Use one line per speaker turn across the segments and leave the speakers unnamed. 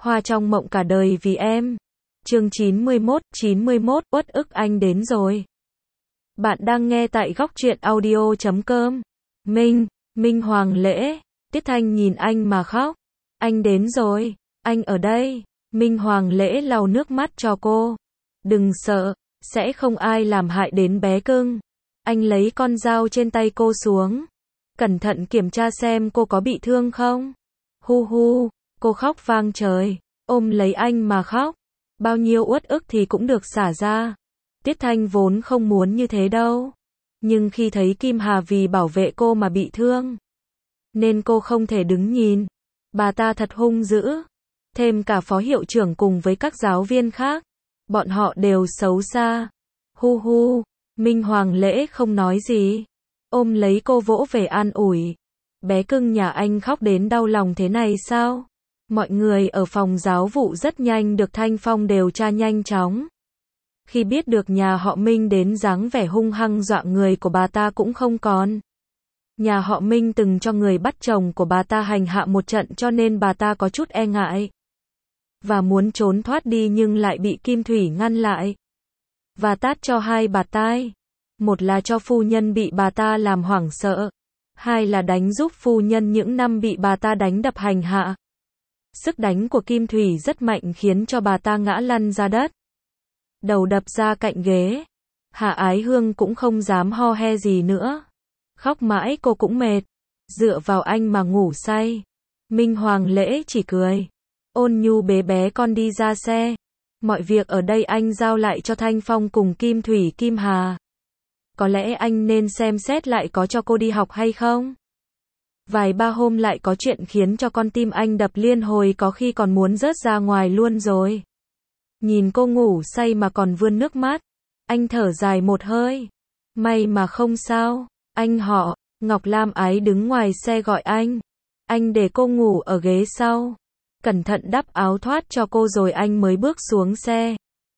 Hoa trong mộng cả đời vì em. Chương 91, uất ức anh đến rồi. Bạn đang nghe tại góc truyện audio.com. Minh Hoàng Lễ. Tiết Thanh nhìn anh mà khóc. Anh đến rồi, anh ở đây. Minh Hoàng Lễ lau nước mắt cho cô. Đừng sợ, sẽ không ai làm hại đến bé cưng. Anh lấy con dao trên tay cô xuống. Cẩn thận kiểm tra xem cô có bị thương không. Hu hu, cô khóc vang trời, ôm lấy anh mà khóc. Bao nhiêu uất ức thì cũng được xả ra. Tiết Thanh vốn không muốn như thế đâu. Nhưng khi thấy Kim Hà vì bảo vệ cô mà bị thương, nên cô không thể đứng nhìn. Bà ta thật hung dữ. Thêm cả phó hiệu trưởng cùng với các giáo viên khác. Bọn họ đều xấu xa. Hu hu, Minh Hoàng Lễ không nói gì. Ôm lấy cô vỗ về an ủi. Bé cưng nhà anh khóc đến đau lòng thế này sao? Mọi người ở phòng giáo vụ rất nhanh được Thanh Phong điều tra nhanh chóng. Khi biết được nhà họ Minh đến, dáng vẻ hung hăng dọa người của bà ta cũng không còn. Nhà họ Minh từng cho người bắt chồng của bà ta hành hạ một trận, cho nên bà ta có chút e ngại và muốn trốn thoát đi, nhưng lại bị Kim Thủy ngăn lại và tát cho hai bạt tai. Một là cho phu nhân bị bà ta làm hoảng sợ, hai là đánh giúp phu nhân những năm bị bà ta đánh đập hành hạ. Sức đánh của Kim Thủy rất mạnh khiến cho bà ta ngã lăn ra đất, đầu đập ra cạnh ghế. Hạ Ái Hương cũng không dám ho he gì nữa. Khóc mãi cô cũng mệt, dựa vào anh mà ngủ say. Minh Hoàng Lễ chỉ cười, ôn nhu bế bé con đi ra xe. Mọi việc ở đây anh giao lại cho Thanh Phong cùng Kim Thủy Kim Hà. Có lẽ anh nên xem xét lại có cho cô đi học hay không. Vài ba hôm lại có chuyện khiến cho con tim anh đập liên hồi, có khi còn muốn rớt ra ngoài luôn rồi. Nhìn cô ngủ say mà còn vươn nước mắt, anh thở dài một hơi. May mà không sao. Anh họ, Ngọc Lam Ái đứng ngoài xe gọi anh. Anh để cô ngủ ở ghế sau, cẩn thận đắp áo thoát cho cô rồi anh mới bước xuống xe.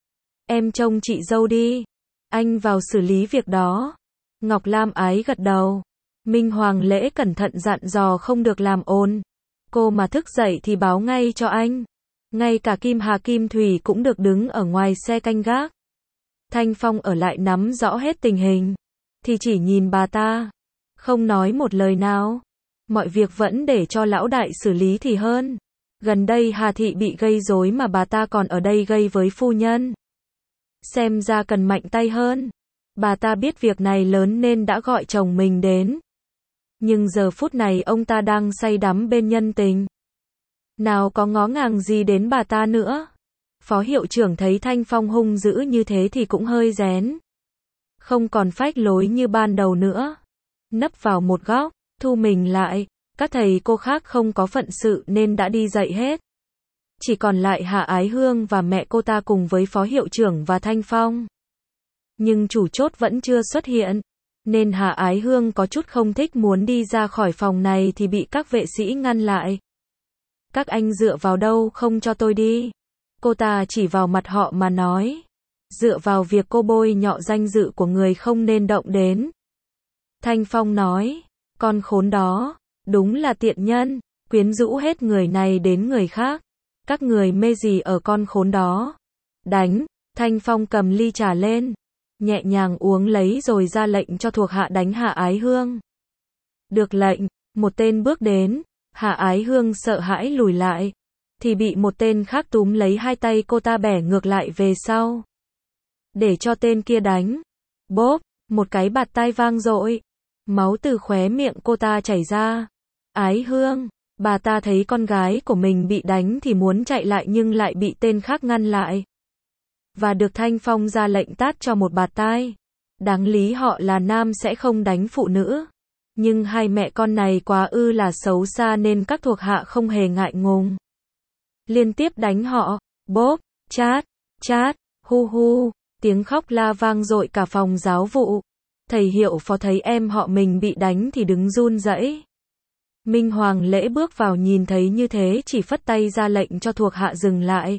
Em trông chị dâu đi, anh vào xử lý việc đó. Ngọc Lam Ái gật đầu. Minh Hoàng Lễ cẩn thận dặn dò không được làm ồn. Cô mà thức dậy thì báo ngay cho anh. Ngay cả Kim Hà Kim Thủy cũng được đứng ở ngoài xe canh gác. Thanh Phong ở lại nắm rõ hết tình hình, thì chỉ nhìn bà ta, không nói một lời nào. Mọi việc vẫn để cho lão đại xử lý thì hơn. Gần đây Hà Thị bị gây rối mà bà ta còn ở đây gây với phu nhân. Xem ra cần mạnh tay hơn. Bà ta biết việc này lớn nên đã gọi chồng mình đến. Nhưng giờ phút này ông ta đang say đắm bên nhân tình, nào có ngó ngàng gì đến bà ta nữa. Phó hiệu trưởng thấy Thanh Phong hung dữ như thế thì cũng hơi rén. Không còn phách lối như ban đầu nữa. Nấp vào một góc, thu mình lại. Các thầy cô khác không có phận sự nên đã đi dạy hết. Chỉ còn lại Hạ Ái Hương và mẹ cô ta cùng với phó hiệu trưởng và Thanh Phong. Nhưng chủ chốt vẫn chưa xuất hiện, nên Hạ Ái Hương có chút không thích, muốn đi ra khỏi phòng này thì bị các vệ sĩ ngăn lại. Các anh dựa vào đâu không cho tôi đi? Cô ta chỉ vào mặt họ mà nói. Dựa vào việc cô bôi nhọ danh dự của người không nên động đến. Thanh Phong nói, con khốn đó, đúng là tiện nhân, quyến rũ hết người này đến người khác. Các người mê gì ở con khốn đó? Đánh. Thanh Phong cầm ly trà lên, nhẹ nhàng uống lấy rồi ra lệnh cho thuộc hạ đánh Hạ Ái Hương. Được lệnh, một tên bước đến. Hạ Ái Hương sợ hãi lùi lại, thì bị một tên khác túm lấy hai tay cô ta bẻ ngược lại về sau, để cho tên kia đánh. Bốp, một cái bạt tai vang dội, máu từ khóe miệng cô ta chảy ra. Ái Hương, bà ta thấy con gái của mình bị đánh thì muốn chạy lại nhưng lại bị tên khác ngăn lại. Và được Thanh Phong ra lệnh tát cho một bạt tai. Đáng lý họ là nam sẽ không đánh phụ nữ. Nhưng hai mẹ con này quá ư là xấu xa nên các thuộc hạ không hề ngại ngùng. Liên tiếp đánh họ. Bốp, chát, chát, hu hu. Tiếng khóc la vang dội cả phòng giáo vụ. Thầy hiệu phó thấy em họ mình bị đánh thì đứng run rẩy. Minh Hoàng Lễ bước vào nhìn thấy như thế chỉ phất tay ra lệnh cho thuộc hạ dừng lại.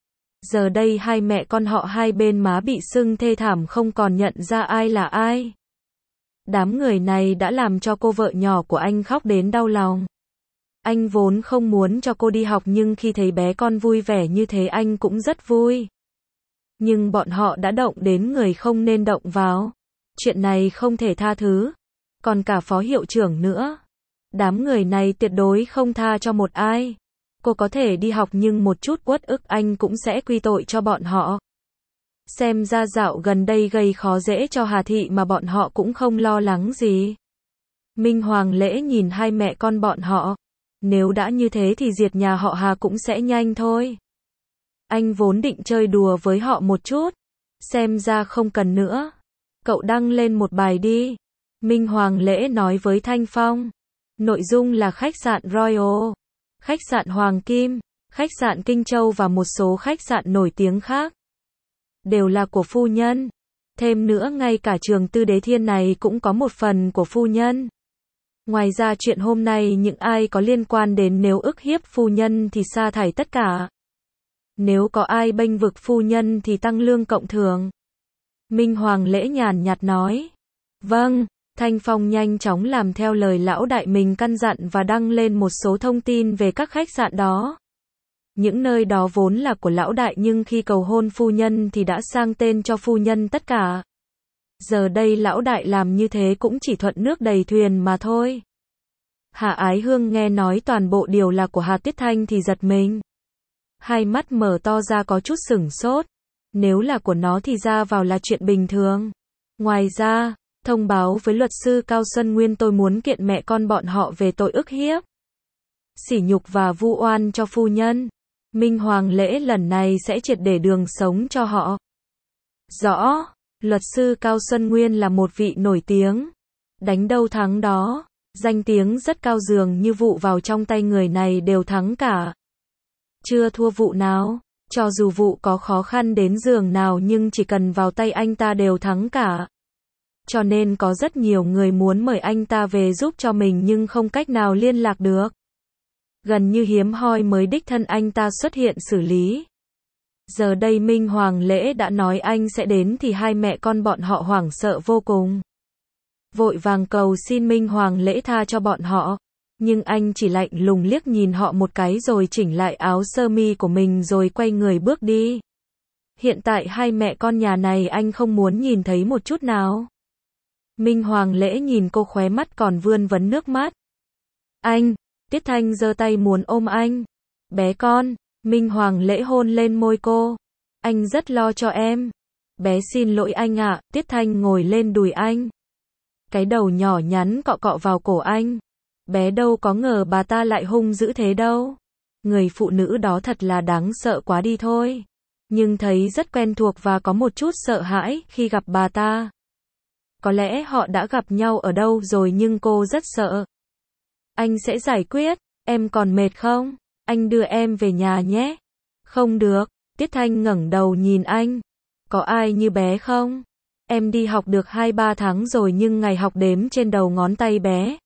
Giờ đây hai mẹ con họ hai bên má bị sưng thê thảm, không còn nhận ra ai là ai. Đám người này đã làm cho cô vợ nhỏ của anh khóc đến đau lòng. Anh vốn không muốn cho cô đi học nhưng khi thấy bé con vui vẻ như thế anh cũng rất vui. Nhưng bọn họ đã động đến người không nên động vào. Chuyện này không thể tha thứ. Còn cả phó hiệu trưởng nữa. Đám người này tuyệt đối không tha cho một ai. Cô có thể đi học nhưng một chút uất ức anh cũng sẽ quy tội cho bọn họ. Xem ra dạo gần đây gây khó dễ cho Hà Thị mà bọn họ cũng không lo lắng gì. Minh Hoàng Lễ nhìn hai mẹ con bọn họ. Nếu đã như thế thì diệt nhà họ Hà cũng sẽ nhanh thôi. Anh vốn định chơi đùa với họ một chút. Xem ra không cần nữa. Cậu đăng lên một bài đi. Minh Hoàng Lễ nói với Thanh Phong. Nội dung là khách sạn Royal, khách sạn Hoàng Kim, khách sạn Kinh Châu và một số khách sạn nổi tiếng khác. Đều là của phu nhân. Thêm nữa ngay cả trường Tư Đế Thiên này cũng có một phần của phu nhân. Ngoài ra chuyện hôm nay những ai có liên quan đến nếu ức hiếp phu nhân thì sa thải tất cả. Nếu có ai bênh vực phu nhân thì tăng lương cộng thưởng. Minh Hoàng Lễ nhàn nhạt nói. Vâng, Thanh Phong nhanh chóng làm theo lời lão đại mình căn dặn và đăng lên một số thông tin về các khách sạn đó. Những nơi đó vốn là của lão đại nhưng khi cầu hôn phu nhân thì đã sang tên cho phu nhân tất cả. Giờ đây lão đại làm như thế cũng chỉ thuận nước đầy thuyền mà thôi. Hà Ái Hương nghe nói toàn bộ điều là của Hà Tiết Thanh thì giật mình. Hai mắt mở to ra có chút sửng sốt. Nếu là của nó thì ra vào là chuyện bình thường. Ngoài ra, thông báo với luật sư Cao Xuân Nguyên tôi muốn kiện mẹ con bọn họ về tội ức hiếp, sỉ nhục và vu oan cho phu nhân. Minh Hoàng Lễ lần này sẽ triệt để đường sống cho họ. Rõ, luật sư Cao Xuân Nguyên là một vị nổi tiếng. Đánh đâu thắng đó, danh tiếng rất cao dường như vụ vào trong tay người này đều thắng cả. Chưa thua vụ nào, cho dù vụ có khó khăn đến giường nào nhưng chỉ cần vào tay anh ta đều thắng cả. Cho nên có rất nhiều người muốn mời anh ta về giúp cho mình nhưng không cách nào liên lạc được. Gần như hiếm hoi mới đích thân anh ta xuất hiện xử lý. Giờ đây Minh Hoàng Lễ đã nói anh sẽ đến thì hai mẹ con bọn họ hoảng sợ vô cùng. Vội vàng cầu xin Minh Hoàng Lễ tha cho bọn họ. Nhưng anh chỉ lạnh lùng liếc nhìn họ một cái rồi chỉnh lại áo sơ mi của mình rồi quay người bước đi. Hiện tại hai mẹ con nhà này anh không muốn nhìn thấy một chút nào. Minh Hoàng Lễ nhìn cô khóe mắt còn vươn vấn nước mắt. Anh, Tiết Thanh giơ tay muốn ôm anh. Bé con, Minh Hoàng Lễ hôn lên môi cô. Anh rất lo cho em. Bé xin lỗi anh ạ, Tiết Thanh ngồi lên đùi anh. Cái đầu nhỏ nhắn cọ cọ vào cổ anh. Bé đâu có ngờ bà ta lại hung dữ thế đâu. Người phụ nữ đó thật là đáng sợ quá đi thôi. Nhưng thấy rất quen thuộc và có một chút sợ hãi khi gặp bà ta. Có lẽ họ đã gặp nhau ở đâu rồi nhưng cô rất sợ. Anh sẽ giải quyết, em còn mệt không? Anh đưa em về nhà nhé. Không được, Tiết Thanh ngẩng đầu nhìn anh. Có ai như bé không? Em đi học được 2-3 tháng rồi nhưng ngày học đếm trên đầu ngón tay bé.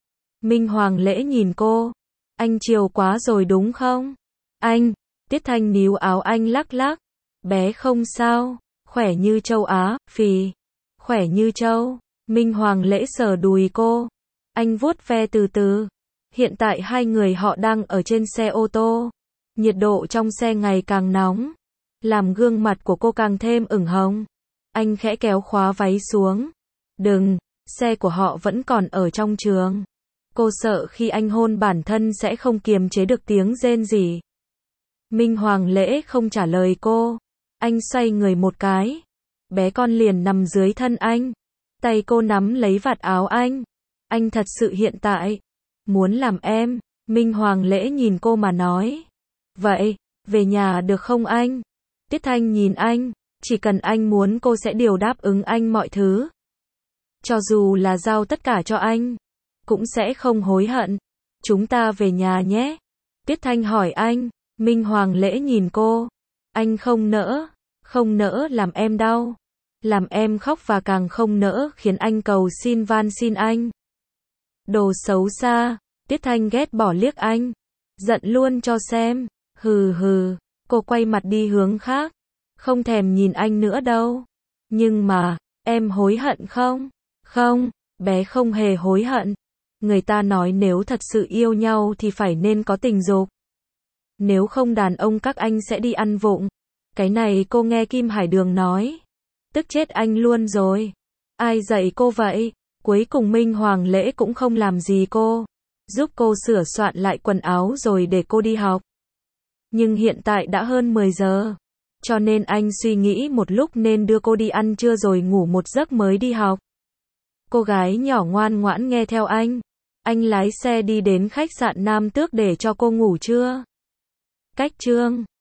Minh Hoàng Lễ nhìn cô. Anh chiều quá rồi đúng không? Anh, Tiết Thanh níu áo anh lắc lắc. Bé không sao, khỏe như trâu Á, phì. Khỏe như trâu. Minh Hoàng Lễ sờ đùi cô. Anh vuốt ve từ từ. Hiện tại hai người họ đang ở trên xe ô tô. Nhiệt độ trong xe ngày càng nóng. Làm gương mặt của cô càng thêm ửng hồng. Anh khẽ kéo khóa váy xuống. Đừng, xe của họ vẫn còn ở trong trường. Cô sợ khi anh hôn bản thân sẽ không kiềm chế được tiếng rên rỉ. Minh Hoàng Lễ không trả lời cô. Anh xoay người một cái. Bé con liền nằm dưới thân anh. Tay cô nắm lấy vạt áo anh. Anh thật sự hiện tại muốn làm em. Minh Hoàng Lễ nhìn cô mà nói. Vậy, về nhà được không anh? Tiết Thanh nhìn anh. Chỉ cần anh muốn cô sẽ đều đáp ứng anh mọi thứ. Cho dù là giao tất cả cho anh. Cũng sẽ không hối hận. Chúng ta về nhà nhé. Tiết Thanh hỏi anh. Minh Hoàng Lễ nhìn cô. Anh không nỡ làm em đau. Làm em khóc và càng không nỡ khiến anh cầu xin van xin anh. Đồ xấu xa. Tiết Thanh ghét bỏ liếc anh. Giận luôn cho xem. Hừ hừ. Cô quay mặt đi hướng khác. Không thèm nhìn anh nữa đâu. Nhưng mà, em hối hận không? Không, bé không hề hối hận. Người ta nói nếu thật sự yêu nhau thì phải nên có tình dục. Nếu không đàn ông các anh sẽ đi ăn vụng. Cái này cô nghe Kim Hải Đường nói. Tức chết anh luôn rồi. Ai dạy cô vậy? Cuối cùng Minh Hoàng Lễ cũng không làm gì cô. Giúp cô sửa soạn lại quần áo rồi để cô đi học. Nhưng hiện tại đã hơn 10 giờ. Cho nên anh suy nghĩ một lúc nên đưa cô đi ăn trưa rồi ngủ một giấc mới đi học. Cô gái nhỏ ngoan ngoãn nghe theo anh. Anh lái xe đi đến khách sạn Nam Tước để cho cô ngủ trưa. Cách Trương